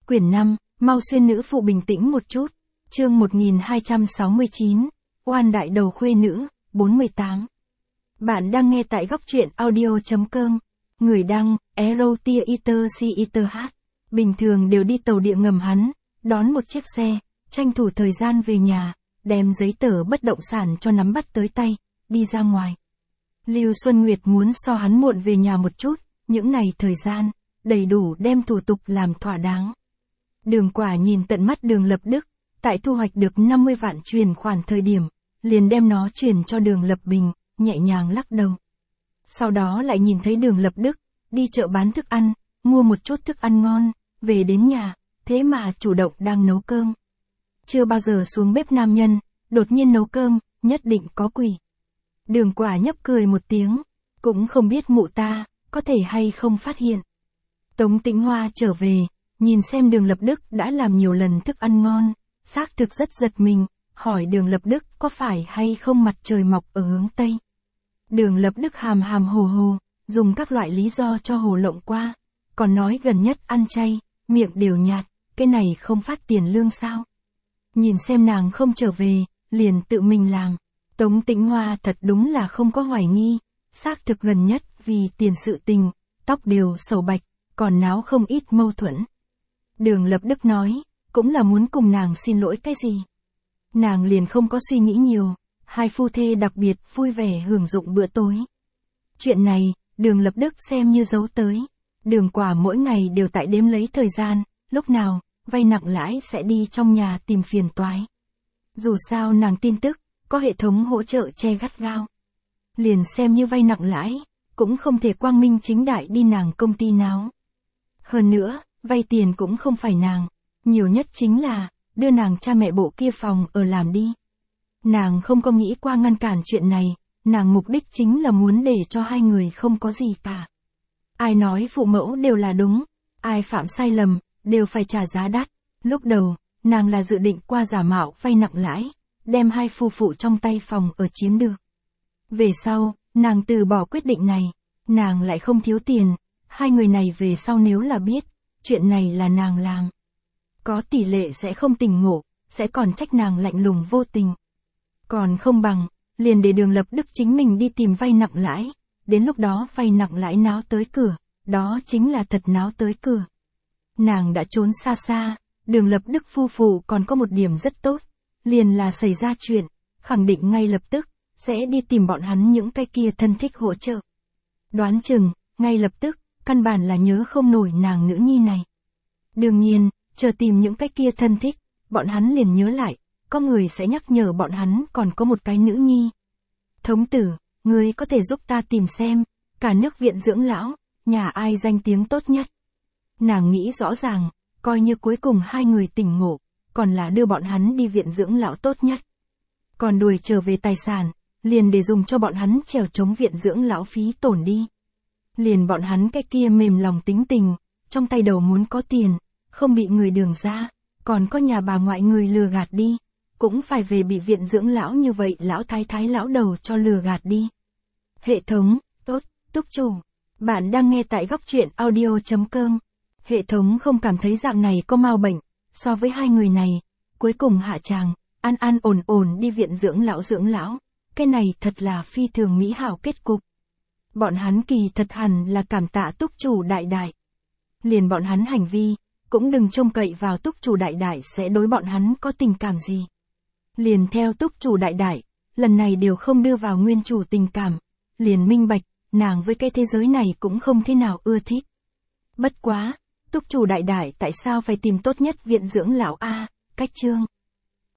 Quyển 5, mau xuyên nữ phụ bình tĩnh một chút. Chương 1269, oan đại đầu khuê nữ, 48. Bạn đang nghe tại góc truyện audio.com. Người đăng, Erotia Eater H. Bình thường đều đi tàu điện ngầm hắn, đón một chiếc xe, tranh thủ thời gian về nhà, đem giấy tờ bất động sản cho nắm bắt tới tay, đi ra ngoài. Lưu Xuân Nguyệt muốn so hắn muộn về nhà một chút, những này thời gian, đầy đủ đem thủ tục làm thỏa đáng. Đường Quả nhìn tận mắt Đường Lập Đức, tại thu hoạch được 50 vạn chuyển khoản thời điểm, liền đem nó chuyển cho Đường Lập Bình, nhẹ nhàng lắc đầu. Sau đó lại nhìn thấy Đường Lập Đức, đi chợ bán thức ăn, mua một chút thức ăn ngon, về đến nhà, thế mà chủ động đang nấu cơm. Chưa bao giờ xuống bếp nam nhân, đột nhiên nấu cơm, nhất định có quỷ. Đường Quả nhấp cười một tiếng, cũng không biết mụ ta, có thể hay không phát hiện. Tống Tĩnh Hoa trở về, nhìn xem Đường Lập Đức đã làm nhiều lần thức ăn ngon, xác thực rất giật mình, hỏi Đường Lập Đức có phải hay không mặt trời mọc ở hướng Tây. Đường Lập Đức hàm hàm hồ hồ, dùng các loại lý do cho hồ lộng qua, còn nói gần nhất ăn chay, miệng đều nhạt, cái này không phát tiền lương sao. Nhìn xem nàng không trở về, liền tự mình làm. Tống Tĩnh Hoa thật đúng là không có hoài nghi, xác thực gần nhất vì tiền sự tình, tóc đều sầu bạch, còn náo không ít mâu thuẫn. Đường Lập Đức nói, cũng là muốn cùng nàng xin lỗi cái gì. Nàng liền không có suy nghĩ nhiều, hai phu thê đặc biệt vui vẻ hưởng dụng bữa tối. Chuyện này, Đường Lập Đức xem như giấu tới. Đường Quả mỗi ngày đều tại đếm lấy thời gian, lúc nào, vay nặng lãi sẽ đi trong nhà tìm phiền toái. Dù sao nàng tin tức, có hệ thống hỗ trợ che gắt gao. Liền xem như vay nặng lãi, cũng không thể quang minh chính đại đi nàng công ty náo. Hơn nữa, vay tiền cũng không phải nàng, nhiều nhất chính là, đưa nàng cha mẹ bộ kia phòng ở làm đi. Nàng không có nghĩ qua ngăn cản chuyện này, nàng mục đích chính là muốn để cho hai người không có gì cả. Ai nói phụ mẫu đều là đúng, ai phạm sai lầm, đều phải trả giá đắt. Lúc đầu, nàng là dự định qua giả mạo vay nặng lãi, đem hai phu phụ trong tay phòng ở chiếm được. Về sau, nàng từ bỏ quyết định này, nàng lại không thiếu tiền, hai người này về sau nếu là biết, chuyện này là nàng làm. Có tỷ lệ sẽ không tỉnh ngộ, sẽ còn trách nàng lạnh lùng vô tình. Còn không bằng, liền để Đường Lập Đức chính mình đi tìm vay nặng lãi, đến lúc đó vay nặng lãi náo tới cửa, đó chính là thật náo tới cửa. Nàng đã trốn xa xa, Đường Lập Đức phu phụ còn có một điểm rất tốt, liền là xảy ra chuyện, khẳng định ngay lập tức, sẽ đi tìm bọn hắn những cái kia thân thích hỗ trợ. Đoán chừng, ngay lập tức, căn bản là nhớ không nổi nàng nữ nhi này. Đương nhiên, chờ tìm những cái kia thân thích, bọn hắn liền nhớ lại, có người sẽ nhắc nhở bọn hắn còn có một cái nữ nhi. Thống tử, ngươi có thể giúp ta tìm xem, cả nước viện dưỡng lão, nhà ai danh tiếng tốt nhất. Nàng nghĩ rõ ràng, coi như cuối cùng hai người tỉnh ngộ, còn là đưa bọn hắn đi viện dưỡng lão tốt nhất. Còn đuổi trở về tài sản, liền để dùng cho bọn hắn trèo chống viện dưỡng lão phí tổn đi. Liền bọn hắn cái kia mềm lòng tính tình, trong tay đầu muốn có tiền, không bị người đường ra, còn có nhà bà ngoại người lừa gạt đi, cũng phải về bị viện dưỡng lão như vậy lão thái thái lão đầu cho lừa gạt đi. Hệ thống, tốt, túc chủ. Bạn đang nghe tại góc truyện audio.com. Hệ thống không cảm thấy dạng này có mau bệnh, so với hai người này, cuối cùng hạ tràng, an an ổn ổn đi viện dưỡng lão, cái này thật là phi thường mỹ hảo kết cục. Bọn hắn kỳ thật hẳn là cảm tạ túc chủ đại đại. Liền bọn hắn hành vi, cũng đừng trông cậy vào túc chủ đại đại sẽ đối bọn hắn có tình cảm gì. Liền theo túc chủ đại đại, lần này đều không đưa vào nguyên chủ tình cảm, liền minh bạch, nàng với cái thế giới này cũng không thế nào ưa thích. Bất quá, túc chủ đại đại tại sao phải tìm tốt nhất viện dưỡng lão a, cách chương.